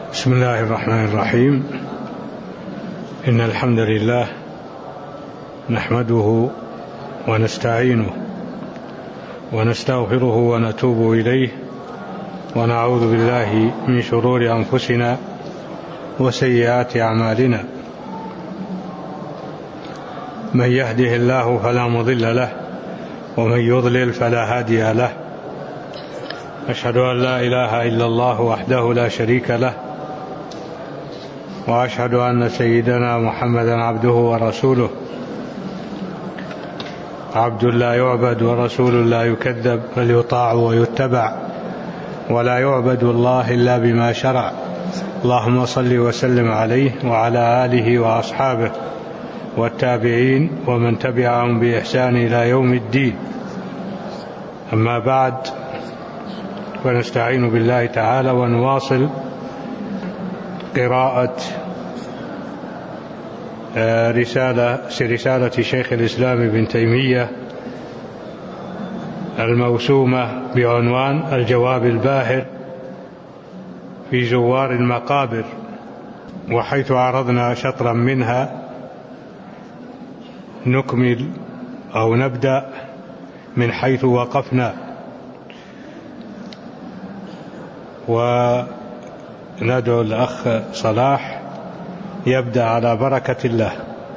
بسم الله الرحمن الرحيم. إن الحمد لله نحمده ونستعينه ونستغفره ونتوب إليه، ونعوذ بالله من شرور أنفسنا وسيئات أعمالنا. من يهده الله فلا مضل له، ومن يضلل فلا هادي له. أشهد أن لا إله إلا الله وحده لا شريك له، وأشهد أن سيدنا محمدا عبده ورسوله، عبد لا يعبد ورسول لا يكذب، بل يطاع ويتبع، ولا يعبد الله إلا بما شرع. اللهم صل وسلم عليه وعلى آله وأصحابه والتابعين ومن تبعهم بإحسان إلى يوم الدين. أما بعد، فنستعين بالله تعالى ونواصل قراءة رسالة شيخ الإسلام ابن تيمية الموسومة بعنوان الجواب الباهر في زوار المقابر، وحيث عرضنا شطرا منها نكمل أو نبدأ من حيث وقفنا، وندعو الأخ صلاح يبدأ على بركة الله.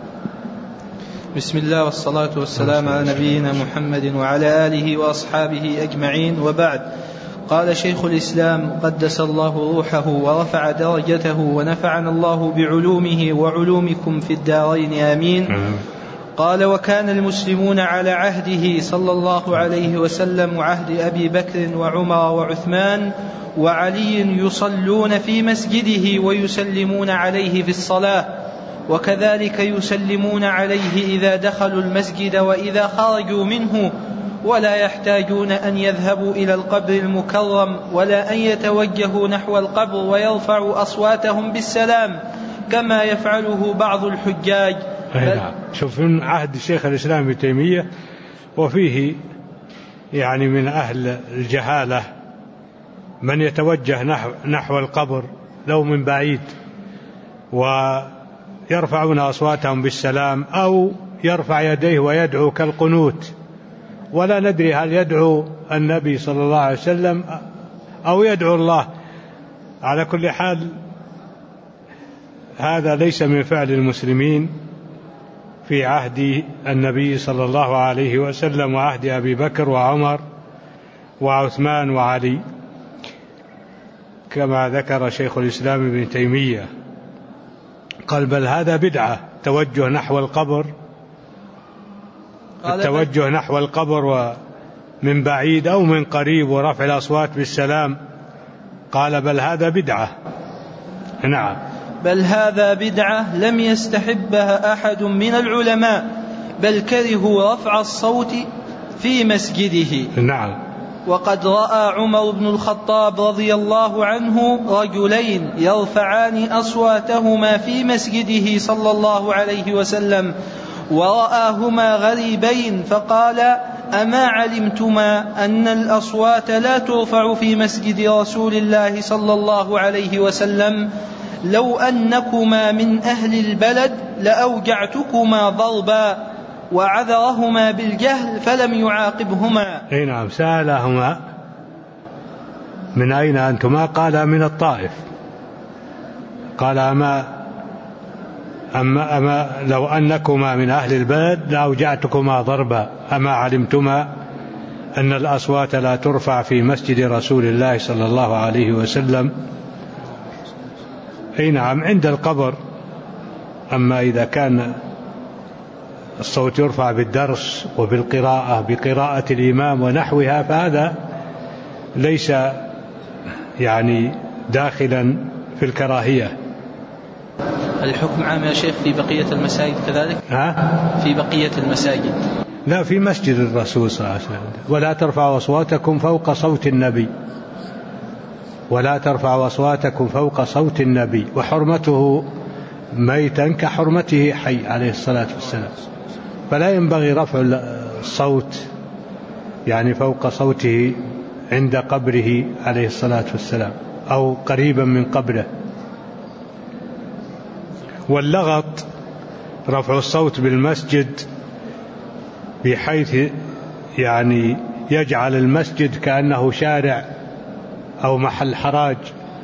بسم الله والصلاة والسلام على نبينا محمد وعلى آله وأصحابه أجمعين، وبعد. قال شيخ الإسلام قدس الله روحه ورفع درجته ونفعنا الله بعلومه وعلومكم في الدارين آمين. قال: وكان المسلمون على عهده صلى الله عليه وسلم وعهد أبي بكر وعمر وعثمان وعلي يصلون في مسجده ويسلمون عليه في الصلاة، وكذلك يسلمون عليه إذا دخلوا المسجد وإذا خرجوا منه، ولا يحتاجون أن يذهبوا إلى القبر المكرم ولا أن يتوجهوا نحو القبر ويرفعوا أصواتهم بالسلام كما يفعله بعض الحجاج. شوف، من عهد الشيخ الإسلام ابن تيمية، وفيه يعني من أهل الجهالة من يتوجه نحو القبر لو من بعيد ويرفعون أصواتهم بالسلام، أو يرفع يديه ويدعو كالقنوت، ولا ندري هل يدعو النبي صلى الله عليه وسلم أو يدعو الله. على كل حال، هذا ليس من فعل المسلمين في عهد النبي صلى الله عليه وسلم وعهد أبي بكر وعمر وعثمان وعلي، كما ذكر شيخ الإسلام ابن تيمية. قال: بل هذا بدعة، توجه نحو القبر، التوجه نحو القبر ومن بعيد أو من قريب ورفع الأصوات بالسلام. قال: بل هذا بدعة. نعم، بل هذا بدعة لم يستحبها أحد من العلماء، بل كرهوا رفع الصوت في مسجده. نعم. وقد رأى عمر بن الخطاب رضي الله عنه رجلين يرفعان أصواتهما في مسجده صلى الله عليه وسلم، ورآهما غريبين، فقال: أما علمتما أن الأصوات لا ترفع في مسجد رسول الله صلى الله عليه وسلم؟ لو أنكما من أهل البلد لأوجعتكما ضربا. وعذرهما بالجهل فلم يعاقبهما. نعم، سألهما: من أين أنتما؟ قال: من الطائف. قال: أما لو أنكما من أهل البلد لأوجعتكما ضربا. أما علمتما أن الأصوات لا ترفع في مسجد رسول الله صلى الله عليه وسلم؟ نعم، عند القبر. أما إذا كان الصوت يرفع بالدرس وبالقراءة بقراءة الإمام ونحوها، فهذا ليس يعني داخلا في الكراهية. الحكم عام يا شيخ في بقية المساجد كذلك؟ في بقية المساجد؟ لا، في مسجد الرسول صلى الله عليه وسلم: ولا ترفعوا أصواتكم فوق صوت النبي، ولا ترفعوا أصواتكم فوق صوت النبي، وحرمته ميتا كحرمته حي عليه الصلاة والسلام. فلا ينبغي رفع الصوت يعني فوق صوته عند قبره عليه الصلاة والسلام أو قريبا من قبره. واللغط رفع الصوت بالمسجد بحيث يعني يجعل المسجد كأنه شارع أو محل حراج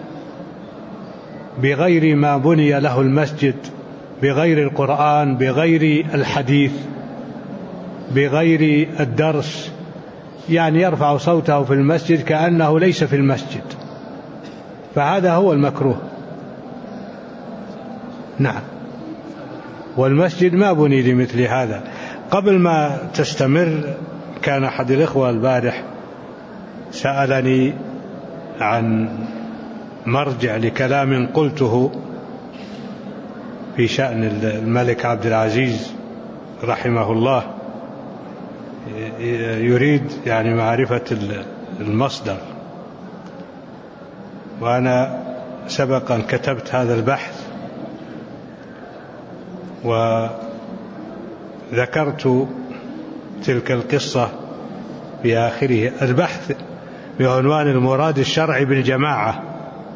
بغير ما بني له المسجد، بغير القرآن، بغير الحديث، بغير الدرس، يعني يرفع صوته في المسجد كأنه ليس في المسجد، فهذا هو المكروه. نعم. والمسجد ما بني لمثل هذا. قبل ما تستمر كان أحد الإخوة البارح سألني عن مرجع لكلام قلته في شأن الملك عبد العزيز رحمه الله، يريد يعني معرفة المصدر، وأنا سبقا كتبت هذا البحث وذكرت تلك القصة في آخره. البحث بعنوان المراد الشرعي بالجماعة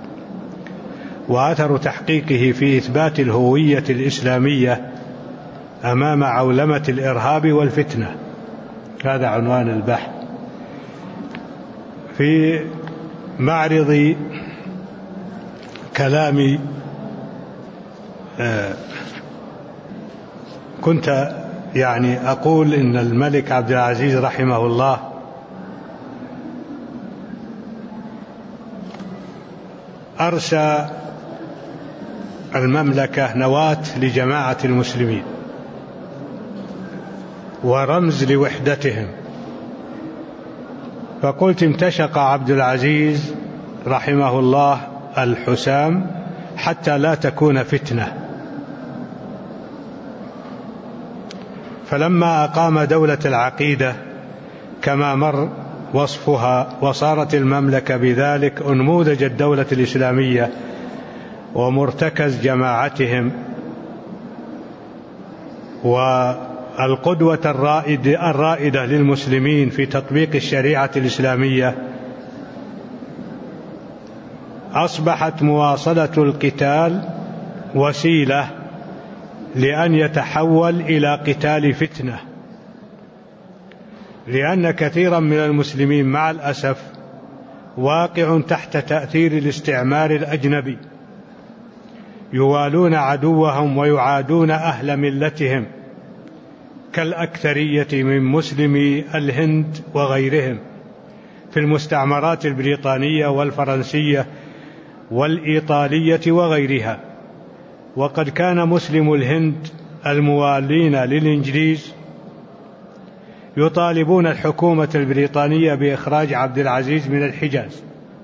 وأثر تحقيقه في إثبات الهوية الإسلامية أمام عولمة الإرهاب والفتنة، هذا عنوان البحث. في معرض كلامي كنت يعني أقول إن الملك عبد العزيز رحمه الله أرسى المملكة نواة لجماعة المسلمين ورمز لوحدتهم، فقلت امتشق عبد العزيز رحمه الله الحسام حتى لا تكون فتنة، فلما أقام دولة العقيدة كما مر وصفها وصارت المملكة بذلك أنموذج الدولة الإسلامية ومرتكز جماعتهم والقدوة الرائدة للمسلمين في تطبيق الشريعة الإسلامية، أصبحت مواصلة القتال وسيلة لأن يتحول إلى قتال فتنة، لأن كثيرا من المسلمين مع الأسف واقع تحت تأثير الاستعمار الأجنبي، يوالون عدوهم ويعادون أهل ملتهم كالأكثرية من مسلمي الهند وغيرهم في المستعمرات البريطانية والفرنسية والإيطالية وغيرها. وقد كان مسلم الهند الموالين للإنجليز يطالبون الحكومة البريطانية بإخراج عبد العزيز من الحجاز،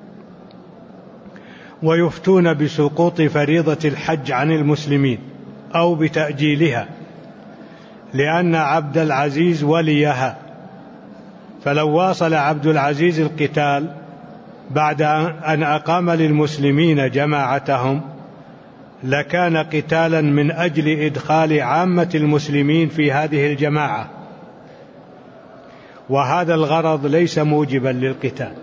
ويفتون بسقوط فريضة الحج عن المسلمين أو بتأجيلها لأن عبد العزيز وليها، فلو واصل عبد العزيز القتال بعد أن أقام للمسلمين جماعتهم لكان قتالا من أجل إدخال عامة المسلمين في هذه الجماعة، وهذا الغرض ليس موجبا للقتال،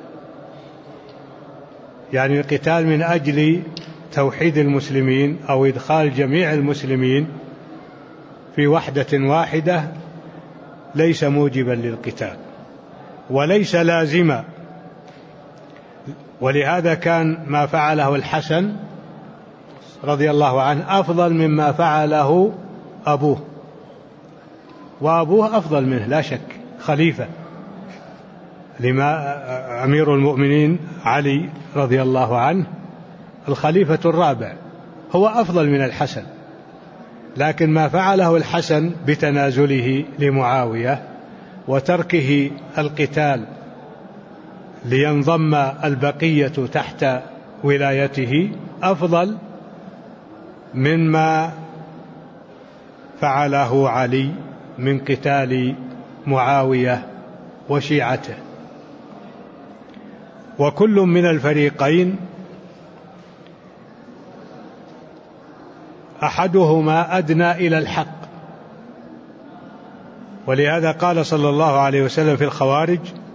يعني القتال من أجل توحيد المسلمين أو إدخال جميع المسلمين في وحدة واحدة ليس موجبا للقتال وليس لازما. ولهذا كان ما فعله الحسن رضي الله عنه أفضل مما فعله أبوه، وأبوه أفضل منه لا شك، خليفة، لما أمير المؤمنين علي رضي الله عنه الخليفة الرابع هو أفضل من الحسن، لكن ما فعله الحسن بتنازله لمعاوية وتركه القتال لينضم البقية تحت ولايته أفضل مما فعله علي من قتال معاوية وشيعته. وكل من الفريقين أحدهما أدنى إلى الحق، ولهذا قال صلى الله عليه وسلم في الخوارج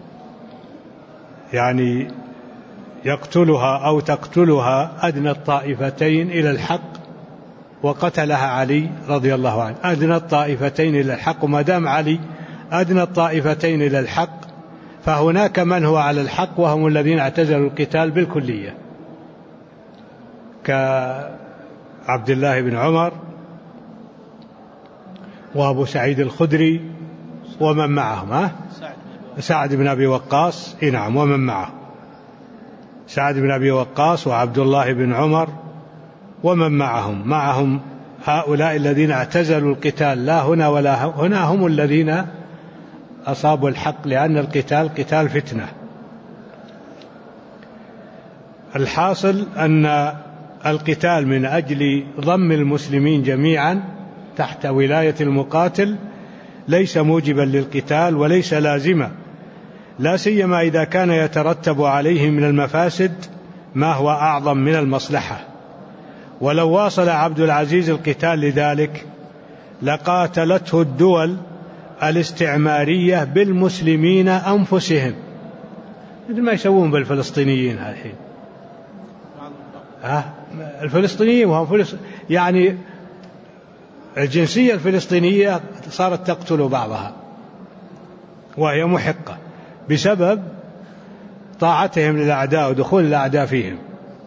يعني يقتلها أو تقتلها أدنى الطائفتين إلى الحق وقتلها علي رضي الله عنه، أدنى الطائفتين إلى الحق. وما دام علي أدنى الطائفتين إلى الحق فهناك من هو على الحق وهم الذين اعتزلوا القتال بالكلية، كعبد الله بن عمر وأبو سعيد الخدري ومن معهم، سعد بن أبي وقاص، نعم، ومن معه سعد بن أبي وقاص وعبد الله بن عمر ومن معهم هؤلاء الذين اعتزلوا القتال، لا هنا ولا هنا، هم الذين أصابوا الحق، لأن القتال قتال فتنة. الحاصل أن القتال من أجل ضم المسلمين جميعا تحت ولاية المقاتل ليس موجبا للقتال وليس لازما، لا سيما إذا كان يترتب عليه من المفاسد ما هو أعظم من المصلحة. ولو واصل عبد العزيز القتال لذلك لقاتلته الدول الاستعمارية بالمسلمين أنفسهم، مثل ما يسوون بالفلسطينيين الحين. الفلسطينيين وهم يعني الجنسية الفلسطينية صارت تقتل بعضها وهي محقة بسبب طاعتهم للأعداء ودخول الأعداء فيهم.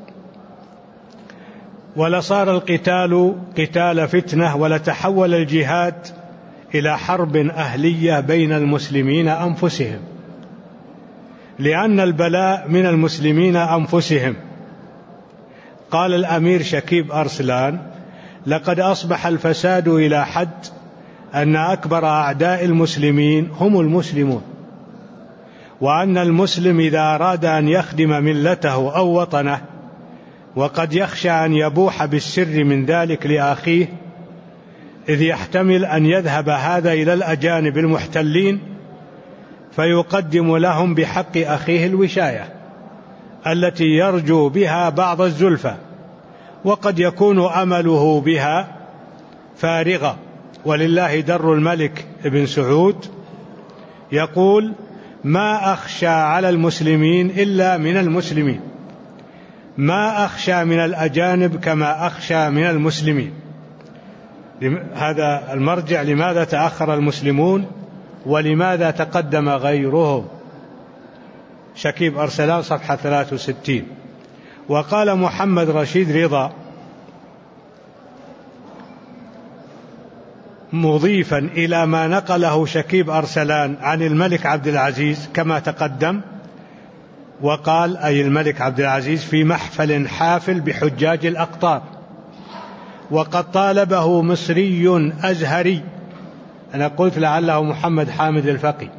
ولصار القتال قتال فتنة، ولتحول الجهاد إلى حرب أهلية بين المسلمين أنفسهم، لأن البلاء من المسلمين أنفسهم. قال الأمير شكيب أرسلان: لقد أصبح الفساد إلى حد أن أكبر أعداء المسلمين هم المسلمون، وأن المسلم إذا أراد أن يخدم ملته أو وطنه وقد يخشى أن يبوح بالسر من ذلك لأخيه، إذ يحتمل أن يذهب هذا إلى الأجانب المحتلين فيقدم لهم بحق أخيه الوشاية التي يرجو بها بعض الزلفى، وقد يكون أمله بها فارغا. ولله در الملك ابن سعود يقول: ما أخشى على المسلمين إلا من المسلمين، ما أخشى من الأجانب كما أخشى من المسلمين. هذا المرجع لماذا تأخر المسلمون ولماذا تقدم غيرهم، شكيب أرسلان صفحة 63. وقال محمد رشيد رضا مضيفا إلى ما نقله شكيب أرسلان عن الملك عبد العزيز كما تقدم، وقال أي الملك عبد العزيز في محفل حافل بحجاج الأقطار، وقد طالبه مصري أزهري، أنا قلت لعله محمد حامد الفقي،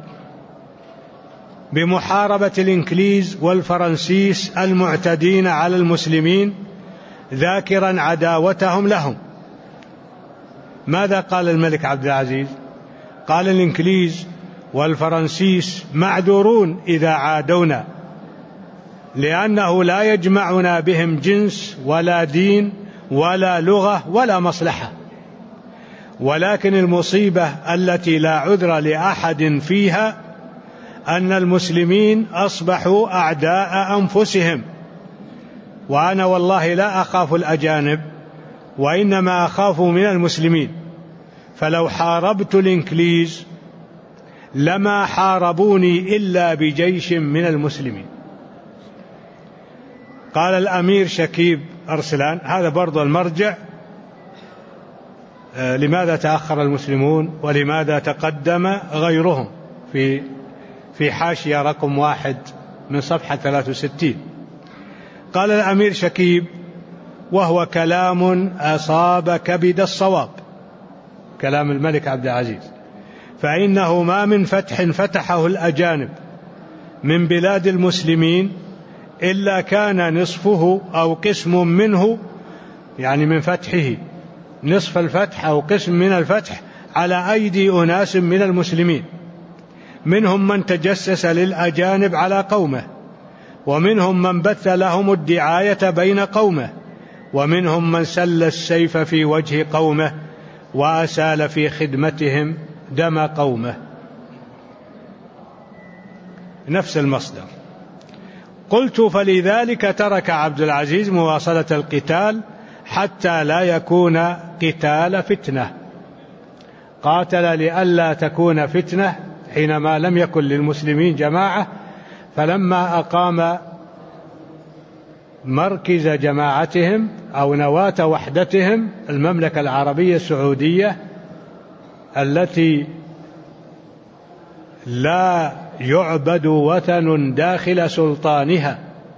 بمحاربة الإنكليز والفرنسيس المعتدين على المسلمين، ذاكرا عداوتهم لهم. ماذا قال الملك عبد العزيز؟ قال: الإنكليز والفرنسيس معذورون إذا عادونا، لأنه لا يجمعنا بهم جنس ولا دين ولا لغة ولا مصلحة، ولكن المصيبة التي لا عذر لأحد فيها أن المسلمين أصبحوا أعداء أنفسهم. وأنا والله لا أخاف الأجانب، وإنما أخاف من المسلمين، فلو حاربت الإنكليز لما حاربوني إلا بجيش من المسلمين. قال الأمير شكيب أرسلان، هذا برضو المرجع لماذا تأخر المسلمون ولماذا تقدم غيرهم، في حاشية رقم 1 من صفحة 63. قال الأمير شكيب: وهو كلام أصاب كبد الصواب، كلام الملك عبد العزيز، فإنه ما من فتح فتحه الأجانب من بلاد المسلمين إلا كان نصفه أو قسم منه، يعني من فتحه نصف الفتح أو قسم من الفتح، على أيدي أناس من المسلمين، منهم من تجسس للأجانب على قومه، ومنهم من بث لهم الدعاية بين قومه، ومنهم من سل السيف في وجه قومه وأسال في خدمتهم دم قومه. نفس المصدر. قلت: فلذلك ترك عبد العزيز مواصلة القتال حتى لا يكون قتال فتنة. قاتل لئلا تكون فتنة حينما لم يكن للمسلمين جماعة، فلما أقام مركز جماعتهم أو نواة وحدتهم المملكة العربية السعودية التي لا يعبد وثن داخل سلطانها،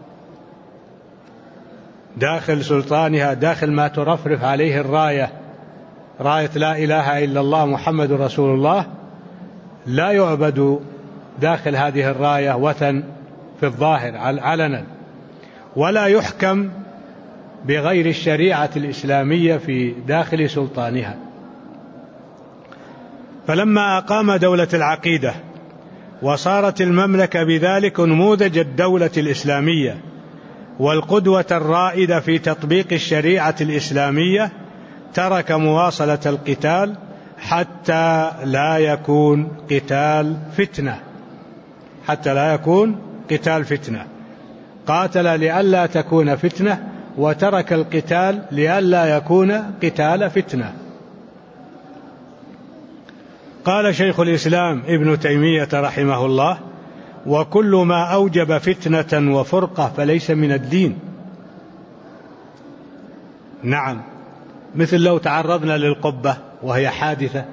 داخل ما ترفرف عليه الراية، راية لا إله إلا الله محمد رسول الله، لا يعبد داخل هذه الراية وثن في الظاهر علنا، ولا يحكم بغير الشريعة الإسلامية في داخل سلطانها. فلما أقام دولة العقيدة وصارت المملكة بذلك نموذج الدولة الإسلامية والقدوة الرائدة في تطبيق الشريعة الإسلامية، ترك مواصلة القتال حتى لا يكون قتال فتنة. قاتل لئلا تكون فتنة، وترك القتال لئلا يكون قتال فتنة. قال شيخ الإسلام ابن تيمية رحمه الله: وكل ما أوجب فتنة وفرقة فليس من الدين. نعم، مثل لو تعرضنا للقبة وهي حادثة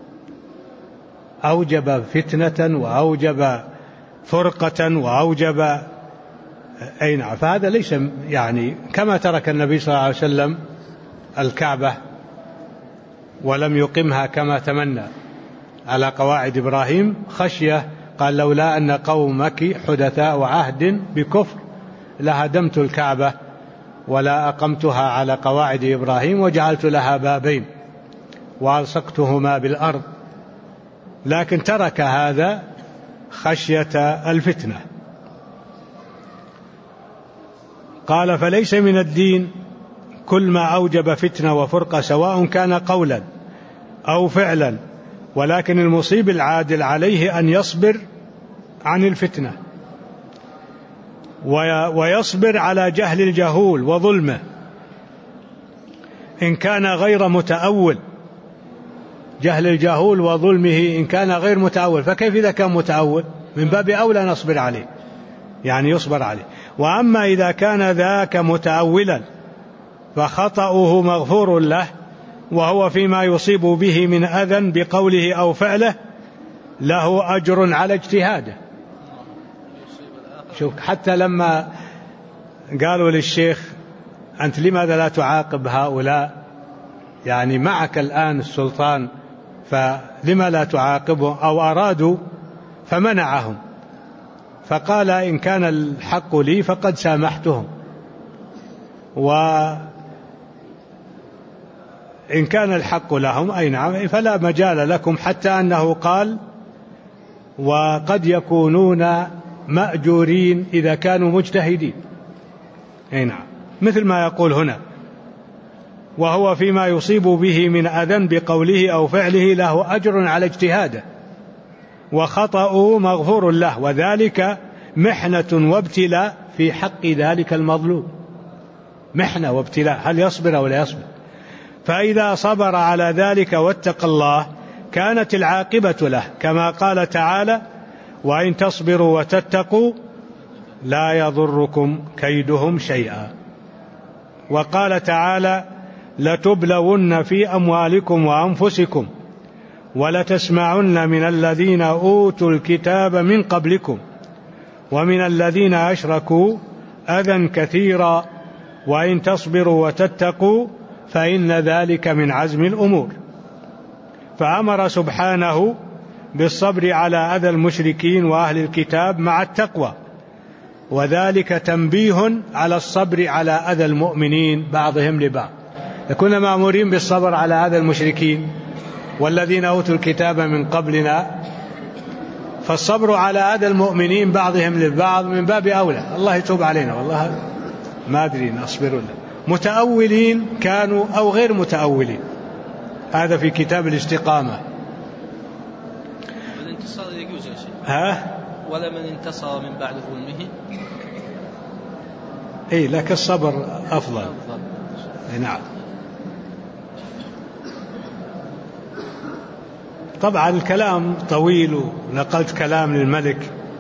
أوجب فتنة وأوجب فرقة وأوجب نعم، فهذا ليس يعني كما ترك النبي صلى الله عليه وسلم الكعبة ولم يقمها كما تمنى على قواعد إبراهيم خشية، قال: لولا أن قومك حدثاء عهد بكفر لهدمت الكعبة ولا أقمتها على قواعد إبراهيم وجعلت لها بابين وألصقتهما بالأرض، لكن ترك هذا خشية الفتنة. قال: فليس من الدين كل ما أوجب فتنة وفرقة سواء كان قولا أو فعلا، ولكن المصيب العادل عليه أن يصبر عن الفتنة ويصبر على جهل الجهول وظلمه إن كان غير متأول. جهل الجهول وظلمه إن كان غير متأول، فكيف إذا كان متأول؟ من باب أولى نصبر عليه، يعني يصبر عليه. وأما إذا كان ذاك متأولا فخطأه مغفور له، وهو فيما يصيب به من أذى بقوله أو فعله له أجر على اجتهاده. شوف، حتى لما قالوا للشيخ: أنت لماذا لا تعاقب هؤلاء؟ يعني معك الآن السلطان، فلما لا تعاقبهم؟ أو أرادوا فمنعهم، فقال: إن كان الحق لي فقد سامحتهم، وإن كان الحق لهم أي نعم فلا مجال لكم، حتى أنه قال: وقد يكونون مأجورين إذا كانوا مجتهدين. أي نعم، مثل ما يقول هنا: وهو فيما يصيب به من أذى بقوله أو فعله له أجر على اجتهاده، وخطأه مغفور له، وذلك محنة وابتلاء في حق ذلك المظلوم. محنة وابتلاء، هل يصبر أو لا يصبر؟ فإذا صبر على ذلك واتقى الله كانت العاقبة له، كما قال تعالى: وإن تصبروا وتتقوا لا يضركم كيدهم شيئا. وقال تعالى: لتبلون في أموالكم وأنفسكم ولتسمعن من الذين أوتوا الكتاب من قبلكم ومن الذين أشركوا أذى كثيرا وإن تصبروا وتتقوا فإن ذلك من عزم الأمور. فأمر سبحانه بالصبر على أذى المشركين وأهل الكتاب مع التقوى، وذلك تنبيه على الصبر على أذى المؤمنين بعضهم لبعض. كنا مأمورين بالصبر على أذى المشركين والذين أوتوا الكتاب من قبلنا، فالصبر على أذى المؤمنين بعضهم للبعض من باب أولى. الله يتوب علينا، والله ما أدري نصبر ولا. متأولين كانوا أو غير متأولين، هذا في كتاب الاستقامة. والانتصار يجوز يا شيخ؟ ولا من انتصر من بعد ظلمه؟ إيه، لكن الصبر أفضل. نعم. طبعا الكلام طويل، ونقلت كلام للملك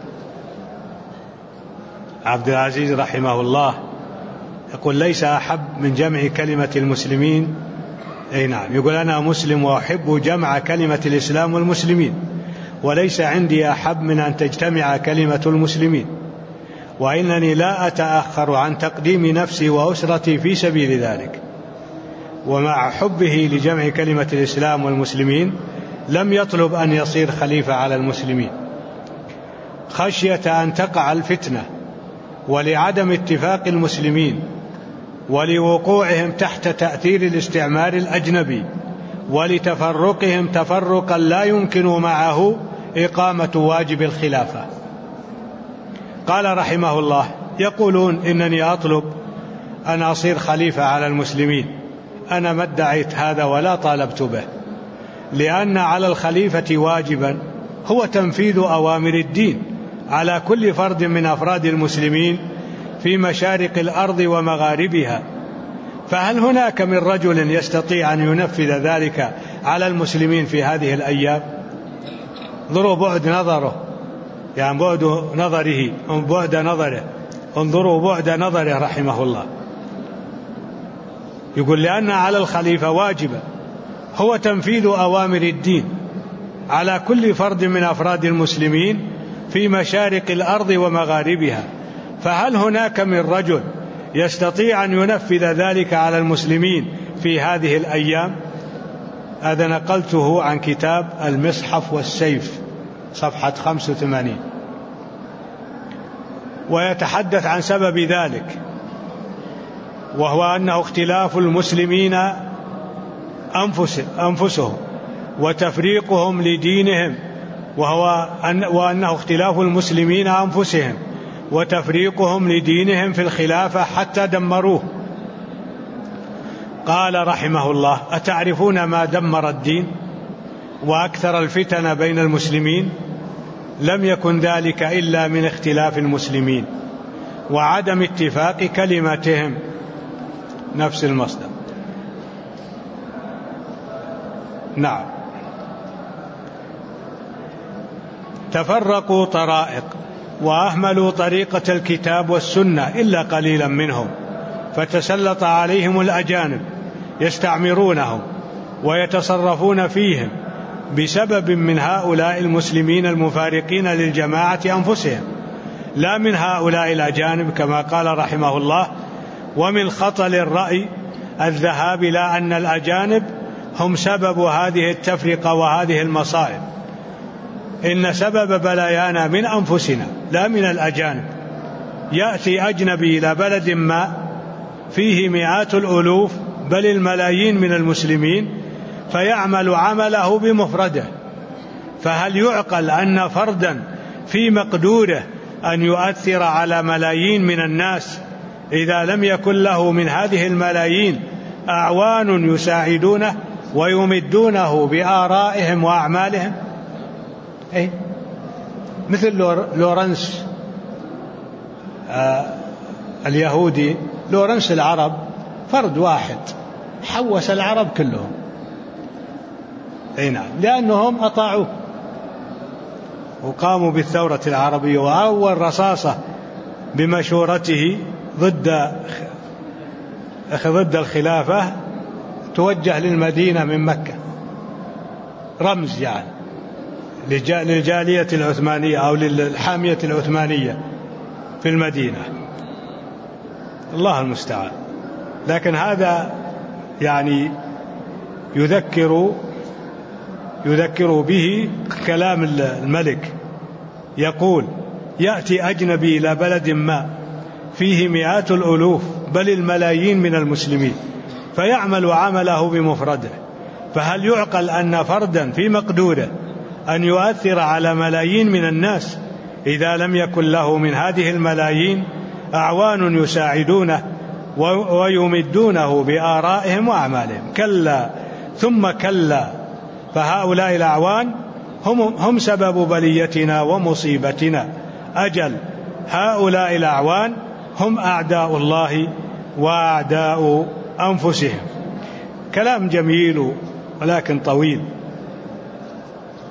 عبد العزيز رحمه الله، يقول: ليس أحب من جمع كلمة المسلمين. أي نعم، يقول: أنا مسلم وأحب جمع كلمة الإسلام والمسلمين، وليس عندي أحب من أن تجتمع كلمة المسلمين، وإنني لا أتأخر عن تقديم نفسي وأسرتي في سبيل ذلك. ومع حبه لجمع كلمة الإسلام والمسلمين لم يطلب أن يصير خليفة على المسلمين، خشية أن تقع الفتنة، ولعدم اتفاق المسلمين، ولوقوعهم تحت تأثير الاستعمار الأجنبي، ولتفرقهم تفرقا لا يمكن معه إقامة واجب الخلافة. قال رحمه الله: يقولون إنني أطلب أن أصير خليفة على المسلمين. أنا ما ادعيت هذا ولا طالبت به، لأن على الخليفة واجبا هو تنفيذ أوامر الدين على كل فرد من أفراد المسلمين في مشارق الأرض ومغاربها. فهل هناك من رجل يستطيع أن ينفذ ذلك على المسلمين في هذه الأيام؟ انظروا بعد نظره، يعني بعد نظره، انظروا بعد نظره رحمه الله. يقول: لأن على الخليفة واجبا هو تنفيذ أوامر الدين على كل فرد من أفراد المسلمين في مشارق الأرض ومغاربها. فهل هناك من رجل يستطيع أن ينفذ ذلك على المسلمين في هذه الأيام؟ هذا نقلته عن كتاب المصحف والسيف صفحة 85. ويتحدث عن سبب ذلك، وهو أنه اختلاف المسلمين أنفسهم وتفريقهم لدينهم، وأنه اختلاف المسلمين أنفسهم وتفريقهم لدينهم في الخلافة حتى دمروه. قال رحمه الله: أتعرفون ما دمر الدين وأكثر الفتن بين المسلمين؟ لم يكن ذلك إلا من اختلاف المسلمين وعدم اتفاق كلمتهم. نفس المصدر. نعم. تفرقوا طرائق وأهملوا طريقة الكتاب والسنة إلا قليلا منهم، فتسلط عليهم الأجانب يستعمرونهم ويتصرفون فيهم بسبب من هؤلاء المسلمين المفارقين للجماعة أنفسهم، لا من هؤلاء الأجانب، كما قال رحمه الله: ومن خطل الرأي الذهاب إلى أن الأجانب هم سبب هذه التفرقة وهذه المصائب. إن سبب بلايانا من أنفسنا لا من الأجانب. يأتي أجنبي إلى بلد ما فيه مئات الألوف بل الملايين من المسلمين فيعمل عمله بمفرده، فهل يعقل أن فردا في مقدوره أن يؤثر على ملايين من الناس إذا لم يكن له من هذه الملايين أعوان يساعدونه ويمدونه بآرائهم وأعمالهم؟ مثل لورنس اليهودي، لورنس العرب، فرد واحد حوس العرب كلهم، نعم، لأنهم أطاعوه وقاموا بالثورة العربية. وأول رصاصة بمشورته ضد الخلافة توجه للمدينة من مكة، رمز يعني للجالية العثمانية أو للحامية العثمانية في المدينة. الله المستعان. لكن هذا يعني يذكر به كلام الملك، يقول: يأتي أجنبي إلى بلد ما فيه مئات الألوف بل الملايين من المسلمين فيعمل عمله بمفرده، فهل يعقل أن فردا في مقدوره أن يؤثر على ملايين من الناس إذا لم يكن له من هذه الملايين أعوان يساعدونه ويمدونه بآرائهم وأعمالهم؟ كلا ثم كلا، فهؤلاء الأعوان هم سبب بليتنا ومصيبتنا. أجل هؤلاء الأعوان هم أعداء الله وأعداء أنفسهم. كلام جميل ولكن طويل.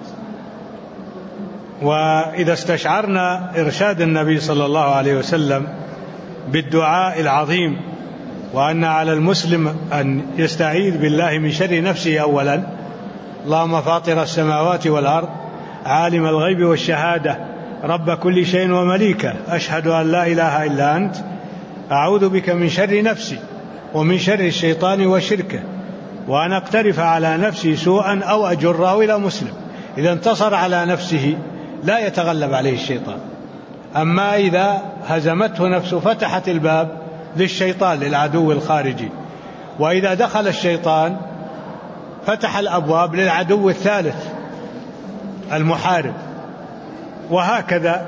وإذا استشعرنا إرشاد النبي صلى الله عليه وسلم بالدعاء العظيم، وأن على المسلم أن يستعيذ بالله من شر نفسه أولا: اللهم فاطر السماوات والأرض عالم الغيب والشهادة رب كل شيء ومليكه أشهد أن لا إله إلا أنت أعوذ بك من شر نفسي ومن شر الشيطان وشركه، وأن أقترف على نفسي سوءا أو أجره إلى مسلم. إذا انتصر على نفسه لا يتغلب عليه الشيطان. أما إذا هزمته نفسه فتحت الباب للشيطان، للعدو الخارجي. وإذا دخل الشيطان فتح الأبواب للعدو الثالث المحارب. وهكذا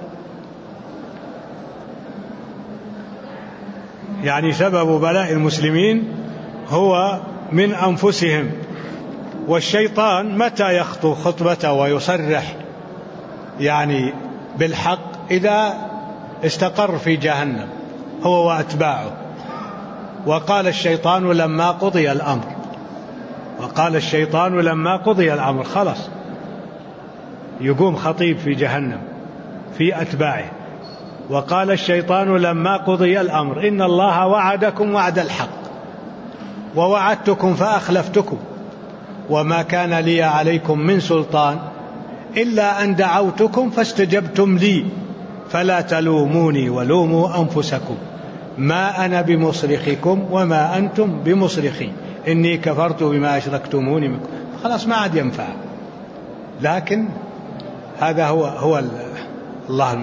يعني سبب بلاء المسلمين هو من أنفسهم. والشيطان متى يخطو خطبته ويصرح يعني بالحق؟ إذا استقر في جهنم هو وأتباعه. وقال الشيطان لما قضي الأمر خلص يقوم خطيب في جهنم في أتباعه. وقال الشيطان لما قضي الأمر إن الله وعدكم وعد الحق ووعدتكم فأخلفتكم وما كان لي عليكم من سلطان إلا أن دعوتكم فاستجبتم لي فلا تلوموني ولوموا أنفسكم ما أنا بمصرخكم وما أنتم بمصرخي إني كفرت بما أشركتموني منكم. خلاص ما عاد ينفع. لكن هذا هو الله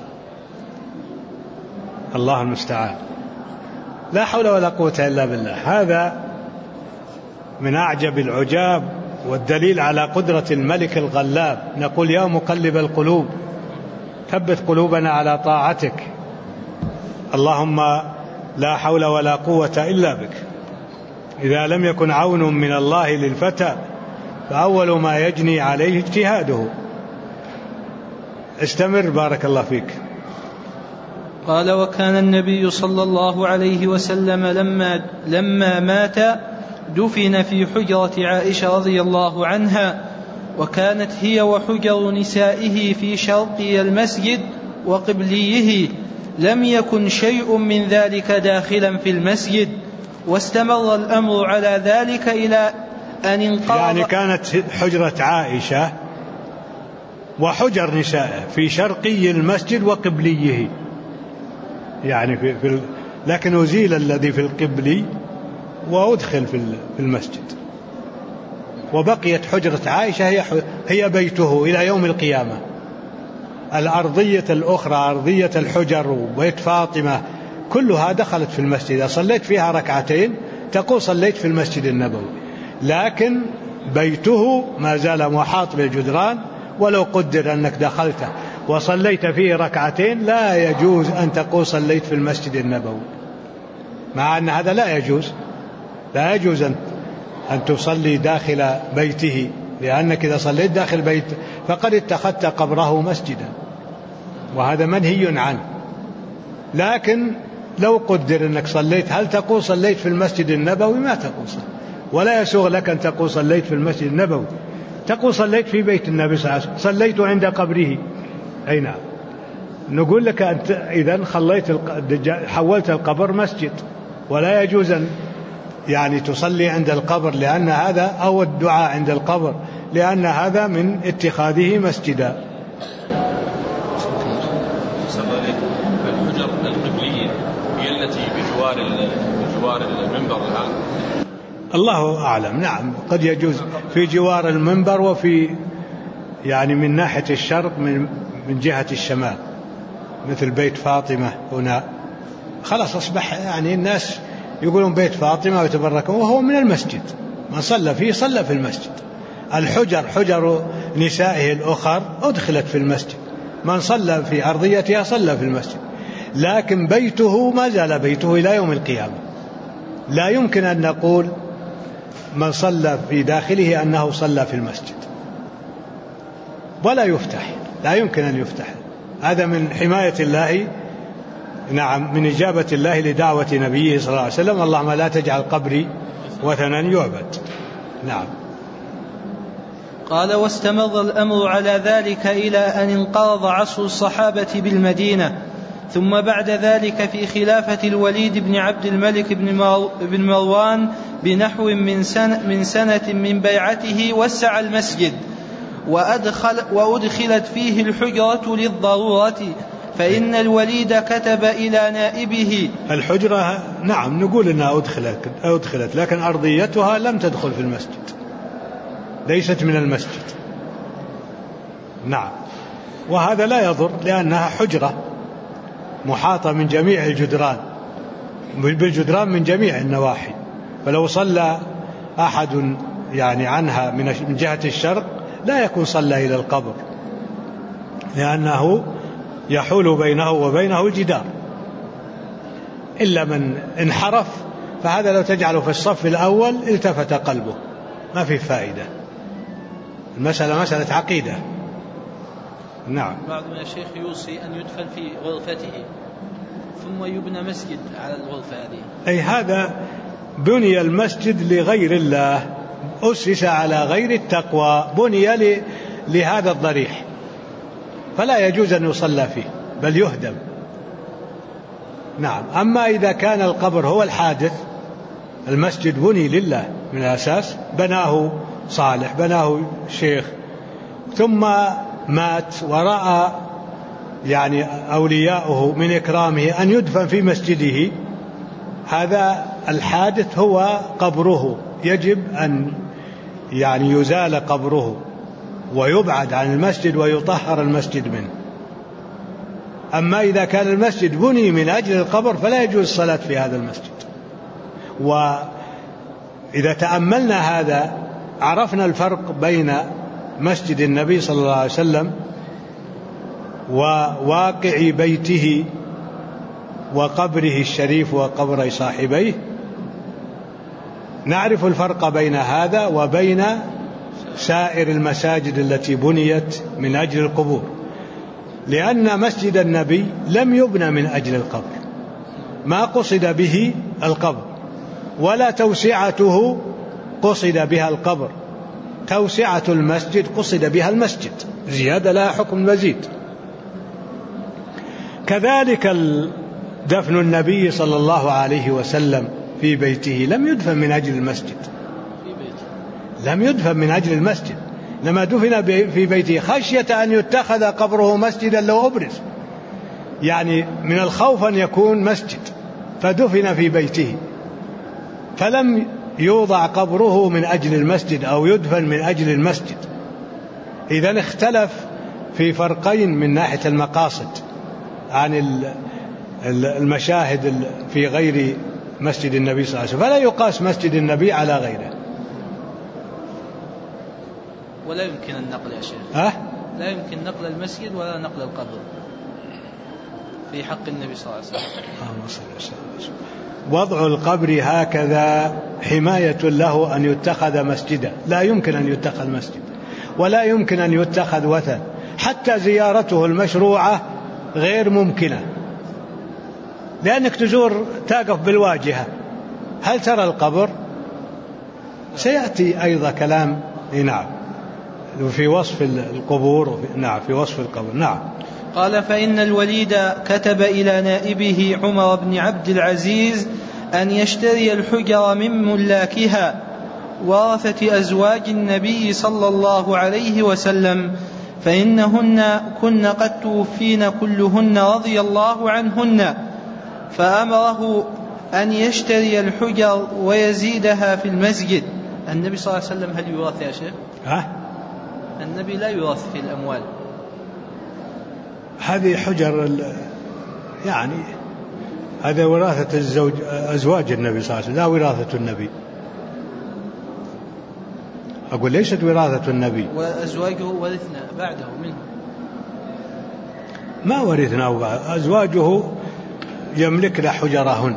المستعان. لا حول ولا قوة إلا بالله. هذا من أعجب العجاب والدليل على قدرة الملك الغلاب. نقول: يا مقلب القلوب ثبت قلوبنا على طاعتك. اللهم لا حول ولا قوة إلا بك. إذا لم يكن عون من الله للفتى فأول ما يجني عليه اجتهاده. استمر بارك الله فيك. قال: وكان النبي صلى الله عليه وسلم لما مات دفن في حجرة عائشة رضي الله عنها، وكانت هي وحجر نسائه في شرقي المسجد وقبليه، لم يكن شيء من ذلك داخلا في المسجد، واستمر الأمر على ذلك إلى أن انقرض. يعني كانت حجرة عائشة وحجر نسائه في شرقي المسجد وقبليه، يعني لكن أزيل الذي في القبلي وأدخل في المسجد. وبقيت حجرة عائشة هي بيته إلى يوم القيامة. الأرضية الأخرى أرضية الحجر وبيت فاطمة كلها دخلت في المسجد. إذا صليت فيها ركعتين تقول صليت في المسجد النبوي، لكن بيته ما زال محاط بالجدران. ولو قدر أنك دخلت وصليت فيه ركعتين لا يجوز أن تقول صليت في المسجد النبوي، مع أن هذا لا يجوز أن تصلي داخل بيته، لأنك إذا صليت داخل بيت فقد اتخذت قبره مسجدا، وهذا منهي عنه. لكن لو قدر أنك صليت، هل تقول صليت في المسجد النبوي؟ ما تقول صليت. ولا يسوغ لك أن تقول صليت في المسجد النبوي، تقول صليت في بيت النبي صلى الله عليه وسلم، صليت عند قبره. أي نعم. نقول لك أنت إذن حولت القبر مسجد، ولا يجوز أن يعني تصلي عند القبر، لأن هذا أو الدعاء عند القبر، لأن هذا من اتخاذه مسجدا. الحجر القبلية هي التي بجوار المنبر الآن. الله أعلم. نعم، قد يجوز في جوار المنبر، وفي يعني من ناحية الشرق من جهة الشمال، مثل بيت فاطمة هنا. خلاص أصبح يعني الناس يقولون بيت فاطمة ويتبركون، وهو من المسجد. من صلى فيه صلى في المسجد. حجر نسائه الأخر أدخلت في المسجد، من صلى في أرضيتها صلى في المسجد. لكن بيته ما زال بيته إلى يوم القيامة. لا يمكن أن نقول من صلى في داخله أنه صلى في المسجد، ولا يفتح، لا يمكن أن يفتح. هذا من حماية الله، نعم، من إجابة الله لدعوة نبيه صلى الله عليه وسلم: اللهم لا تجعل قبري وثنا يعبد. نعم. قال: واستمر الأمر على ذلك إلى أن انقرض عصر الصحابة بالمدينة، ثم بعد ذلك في خلافة الوليد بن عبد الملك بن مروان بنحو من سنة من بيعته وسع المسجد وأدخلت فيه الحجرة للضرورة، فإن الوليد كتب إلى نائبه. الحجرة نعم نقول إنها أدخلت، لكن أرضيتها لم تدخل في المسجد، ليست من المسجد. نعم، وهذا لا يضر لأنها حجرة محاطة من جميع الجدران بالجدران من جميع النواحي، فلو صلى أحد يعني عنها من جهة الشرق لا يكون صلى إلى القبر، لأنه يحول بينه وبينه الجدار، إلا من انحرف، فهذا لو تجعله في الصف الأول التفت قلبه، ما في فائدة. المسألة مسألة عقيدة. نعم. بعضنا يا شيخ يوصي أن يدفن في غرفته ثم يبنى مسجد على الغرفة هذه. أي هذا بني المسجد لغير الله، أسس على غير التقوى، بني لهذا الضريح، فلا يجوز أن يصلى فيه بل يهدم. نعم. أما إذا كان القبر هو الحادث، المسجد بني لله من الأساس، بناه صالح، بناه شيخ، ثم مات ورأى يعني أولياؤه من إكرامه أن يدفن في مسجده، هذا الحادث هو قبره، يجب أن يعني يزال قبره ويبعد عن المسجد ويطهر المسجد منه. أما إذا كان المسجد بني من أجل القبر فلا يجوز الصلاة في هذا المسجد. وإذا تأملنا هذا عرفنا الفرق بين مسجد النبي صلى الله عليه وسلم وواقع بيته وقبره الشريف وقبر صاحبيه. نعرف الفرق بين هذا وبين سائر المساجد التي بنيت من أجل القبور، لأن مسجد النبي لم يبنى من أجل القبر، ما قصد به القبر، ولا توسعته قصد بها القبر، توسعة المسجد قصد بها المسجد، زيادة لها حكم المزيد. كذلك دفن النبي صلى الله عليه وسلم في بيته لم يدفن من أجل المسجد، لم يدفن من أجل المسجد، لما دفن في بيته خشية أن يتخذ قبره مسجدا لو أبرز، يعني من الخوف أن يكون مسجد، فدفن في بيته، فلم يوضع قبره من أجل المسجد أو يدفن من أجل المسجد. إذن اختلف في فرقين من ناحية المقاصد عن المشاهد في غير مسجد النبي صلى الله عليه وسلم، فلا يقاس مسجد النبي على غيره. ولا يمكن النقل يا شيخ، لا يمكن نقل المسجد ولا نقل القبر في حق النبي صلى الله عليه وسلم. وضع القبر هكذا حماية له أن يتخذ مسجدا، لا يمكن أن يتخذ مسجد ولا يمكن أن يتخذ وثن، حتى زيارته المشروعة غير ممكنة، لأنك تزور تقف بالواجهة، هل ترى القبر؟ سيأتي أيضا كلام نعم في وصف القبور، نعم في وصف القبر. نعم. قال: فإن الوليد كتب إلى نائبه عمر بن عبد العزيز أن يشتري الحجر من ملاكها ورثة أزواج النبي صلى الله عليه وسلم، فإنهن كن قد توفين كلهن رضي الله عنهن، فأمره أن يشتري الحجر ويزيدها في المسجد. النبي صلى الله عليه وسلم هل يورث يا شيخ؟ النبي لا يورث في الأموال. هذه حجر يعني هذا وراثة أزواج النبي صلى الله عليه وسلم، لا وراثة النبي. أقول ليست وراثة النبي، وأزواجه ورثنا بعده منه، ما ورثنا أزواجه يملكن حجرهن،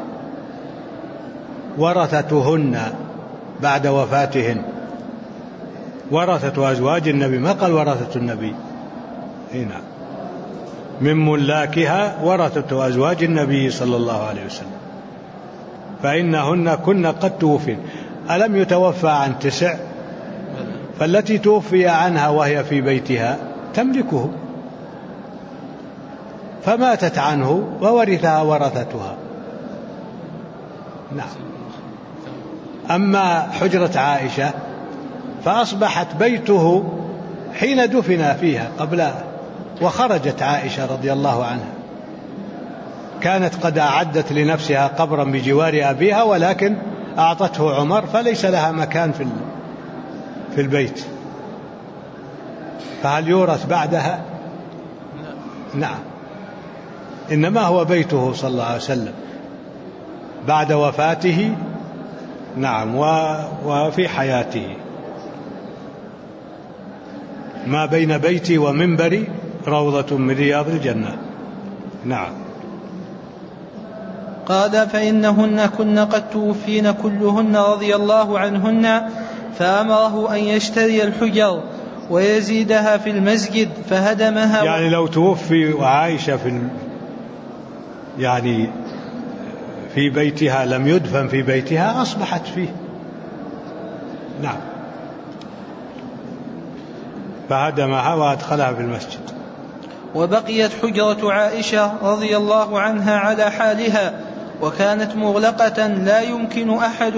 ورثتهن بعد وفاتهن، ورثة أزواج النبي، ما قال ورثة النبي هنا، من ملاكها ورثة أزواج النبي صلى الله عليه وسلم، فإنهن كن قد توفين. ألم يتوفى عن 9؟ فالتي توفي عنها وهي في بيتها تملكه، فماتت عنه وورثها ورثتها. نعم. أما حجرة عائشة فأصبحت بيته حين دفن فيها قبلها، وخرجت عائشة رضي الله عنها، كانت قد أعدت لنفسها قبرا بجوار أبيها، ولكن أعطته عمر فليس لها مكان في البيت، فهل يورث بعدها؟ نعم، إنما هو بيته صلى الله عليه وسلم بعد وفاته، نعم، وفي حياته. ما بين بيتي ومنبري روضة من رياض الجنة. نعم. قال: فإنهن كن قد توفين كلهن رضي الله عنهن، فأمره أن يشتري الحجر ويزيدها في المسجد فهدمها. يعني لو توفي عائشة يعني في بيتها لم يدفن في بيتها أصبحت فيه. نعم. فهدمها وأدخلها في المسجد. وبقيت حجرة عائشة رضي الله عنها على حالها، وكانت مغلقة لا يمكن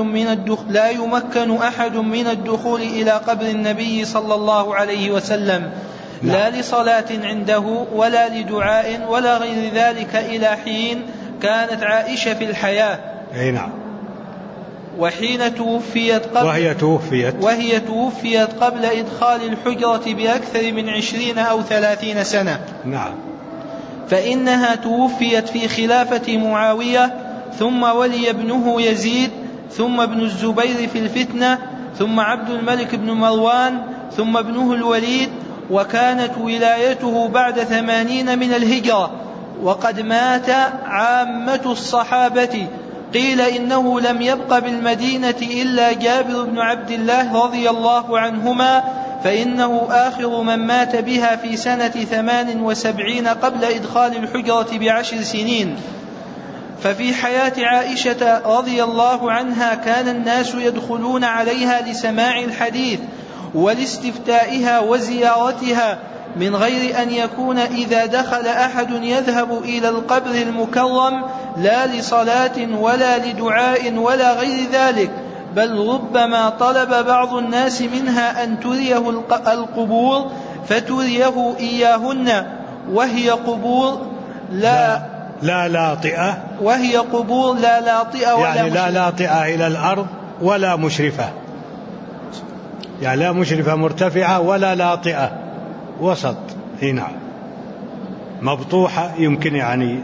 أحد من الدخول إلى قبر النبي صلى الله عليه وسلم، لا لصلاة عنده ولا لدعاء ولا غير ذلك إلى حين كانت عائشة في الحياة. أي نعم. وحين توفيت وهي توفيت قبل إدخال الحجرة بأكثر من 20 أو 30 سنة. نعم. فإنها توفيت في خلافة معاوية، ثم ولي ابنه يزيد، ثم ابن الزبير في الفتنة، ثم عبد الملك بن مروان، ثم ابنه الوليد، وكانت ولايته بعد 80 من الهجرة، وقد مات عامة الصحابة. قيل إنه لم يبق بالمدينة إلا جابر بن عبد الله رضي الله عنهما، فإنه آخر من مات بها في سنة 78 قبل إدخال الحجرة ب10 سنين. ففي حياة عائشة رضي الله عنها كان الناس يدخلون عليها لسماع الحديث ولاستفتائها وزيارتها، من غير أن يكون إذا دخل أحد يذهب إلى القبر المكرم لا لصلاة ولا لدعاء ولا غير ذلك، بل ربما طلب بعض الناس منها أن تريه القبور فتريه إياهن، وهي قبور لا لاطئة، وهي قبور لا لاطئة ولا يعني لا لاطئة إلى الأرض ولا مشرفة، يعني لا مشرفة مرتفعة ولا لاطئة، وسط. هنا مبطوحة يمكن يعني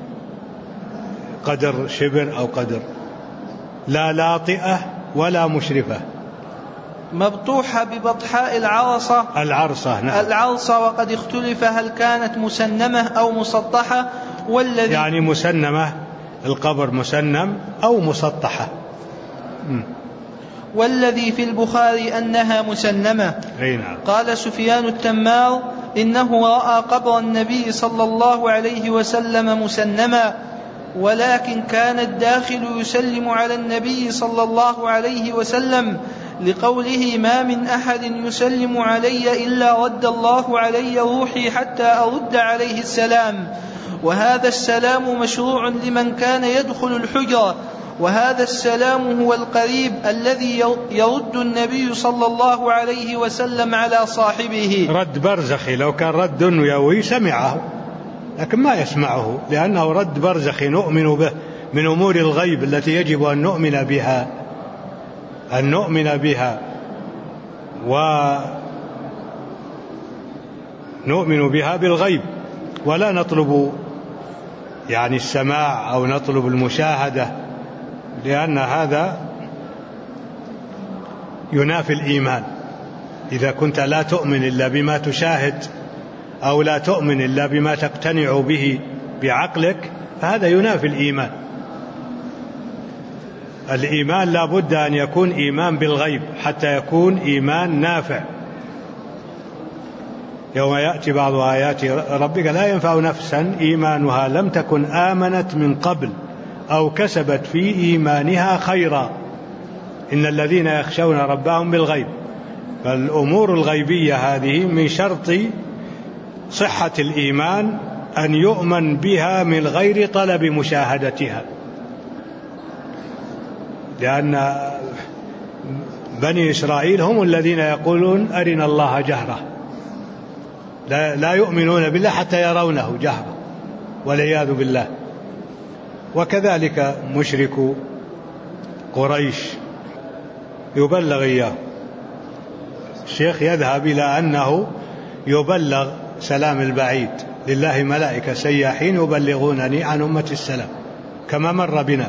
قدر شبر أو قدر، لا لاطئة ولا مشرفة، مبطوحة ببطحاء العرصة. نعم. العرصة. وقد اختلف هل كانت مسنمة أو مسطحة، والذي يعني مسنمة، القبر مسنم أو مسطحة. والذي في البخاري أنها مسنمة. نعم. قال سفيان التمار: إنه رأى قبر النبي صلى الله عليه وسلم مسنما، ولكن كان الداخل يسلم على النبي صلى الله عليه وسلم، لقوله: ما من أحد يسلم علي إلا رد الله علي روحي حتى أرد عليه السلام. وهذا السلام مشروع لمن كان يدخل الحجرة، وهذا السلام هو القريب الذي يرد النبي صلى الله عليه وسلم على صاحبه. رد برزخي، لو كان رد دنيوي سمعه، لكن ما يسمعه، لأنه رد برزخي نؤمن به من أمور الغيب التي يجب أن نؤمن بها ونؤمن بها بالغيب، ولا نطلب يعني السماع أو نطلب المشاهدة، لأن هذا ينافي الإيمان. إذا كنت لا تؤمن إلا بما تشاهد أو لا تؤمن إلا بما تقتنع به بعقلك، فهذا ينافي الإيمان. الإيمان لا بد أن يكون إيمان بالغيب حتى يكون إيمان نافع. يوم يأتي بعض آيات ربك لا ينفع نفسا إيمانها لم تكن آمنت من قبل أو كسبت في إيمانها خيرا، إن الذين يخشون ربهم بالغيب فالأمور الغيبية هذه من شرط صحة الإيمان أن يؤمن بها من غير طلب مشاهدتها، لأن بني إسرائيل هم الذين يقولون أرنا الله جهرة، لا يؤمنون بالله حتى يرونه جهرة والعياذ بالله. وكذلك مشرك قريش يبلغ إياه. الشيخ يذهب إلى أنه يبلغ سلام البعيد، لله ملائكة سياحين يبلغونني عن أمة السلام كما مر بنا.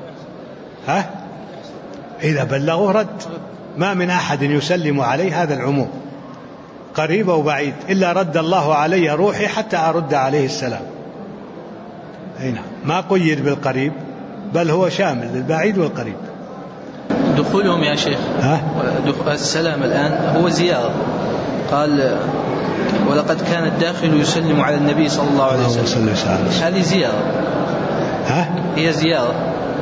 إذا بلغوا رد، ما من أحد يسلم عليه هذا العموم قريب وبعيد إلا رد الله علي روحي حتى أرد عليه السلام. هنا ما قيد بالقريب بل هو شامل للبعيد والقريب. دخولهم يا شيخ السلام الآن هو زيارة، قال ولقد كان الداخل يسلم على النبي صلى الله عليه وسلم، هذه زيارة. هي زيارة.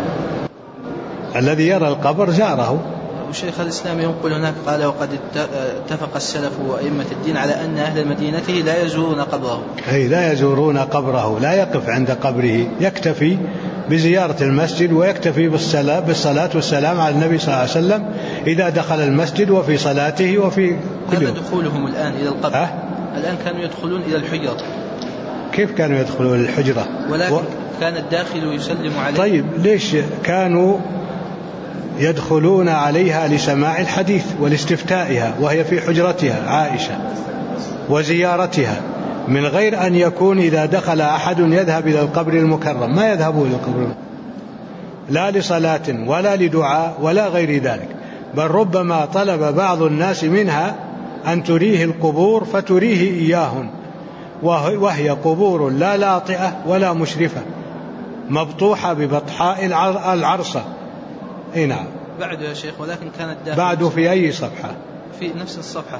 الذي يرى القبر زاره. وشيخ الإسلام ينقل هناك قال وقد اتفق السلف وأئمة الدين على أن أهل مدينته لا يزورون قبره. لا يزورون قبره، لا يقف عند قبره، يكتفي بزيارة المسجد ويكتفي بالصلاة والسلام على النبي صلى الله عليه وسلم إذا دخل المسجد وفي صلاته وفي كل هذا يوم. دخولهم الآن إلى القبر. الآن كانوا يدخلون إلى الحجرة. كيف كانوا يدخلون الحجرة؟ ولكن كان الداخل يسلم عليه. طيب ليش كانوا يدخلون عليها لسماع الحديث ولاستفتائها وهي في حجرتها عائشة وزيارتها، من غير أن يكون إذا دخل أحد يذهب إلى القبر المكرم، ما يذهبون إلى القبر لا لصلاة ولا لدعاء ولا غير ذلك، بل ربما طلب بعض الناس منها أن تريه القبور فتريه إياهم، وهي قبور لا لاطئة ولا مشرفة مبطوحة ببطحاء العرصة. نعم. بعد يا شيخ ولكن كانت داخل. بعد في أي صفحة؟ في نفس الصفحة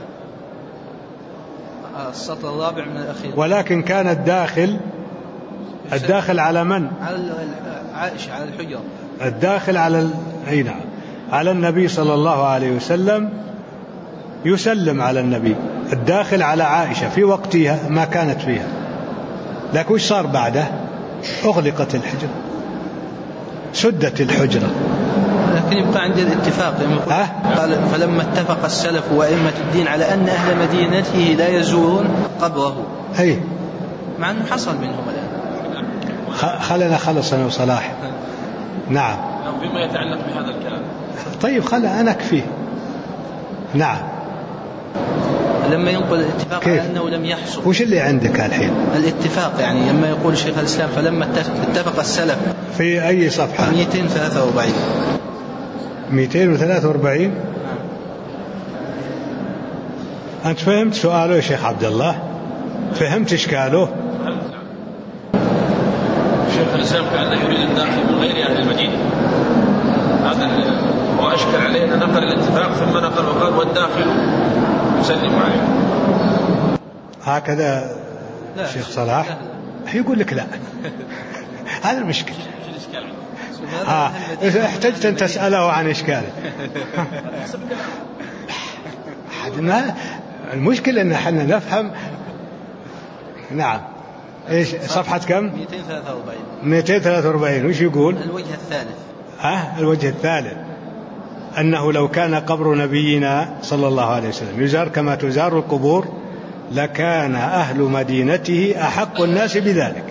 السطر الرابع من الأخير. ولكن كان الداخل على من؟ على عائشة، على الحجرة. الداخل على نعم على النبي صلى الله عليه وسلم، يسلم على النبي. الداخل على عائشة في وقتها ما كانت فيها، لكن وش صار بعده؟ أغلقت الحجرة، سدت الحجرة. لكن يبقى عندي الاتفاق قال فلما اتفق السلف وأئمة الدين على أن أهل مدينته لا يزورون قبره، مع أنه حصل منهم الآن. خلنا خلص أنا وصلاح. نعم. فيما يتعلق بهذا الكلام. طيب أنا أكفيه. نعم. لما ينقل الاتفاق على أنه لم يحصل. وش اللي عندك الحين؟ الاتفاق يعني لما يقول شيخ الإسلام فلما اتفق السلف. في أي صفحة؟ 243. 243. أنت فهمت سؤاله يا شيخ عبد الله؟ فهمت إشكاله؟ شيخ الإسلام كأنه يريد الداخل من غير أهل المدينة، هذا هو أشكل عليه أن نقل الاتفاق ثم نقل وقال والداخل يسلم عليه. هكذا شيخ صلاح يقول لك لا. هذا المشكلة. احتجت أن تسأله عن إشكاله. المشكلة أن احنا نفهم. نعم. إيش صفحة كم؟ 243. 243. وش يقول؟ الوجه الثالث. الوجه الثالث أنه لو كان قبر نبينا صلى الله عليه وسلم يزار كما تزار القبور لكان أهل مدينته أحق الناس بذلك،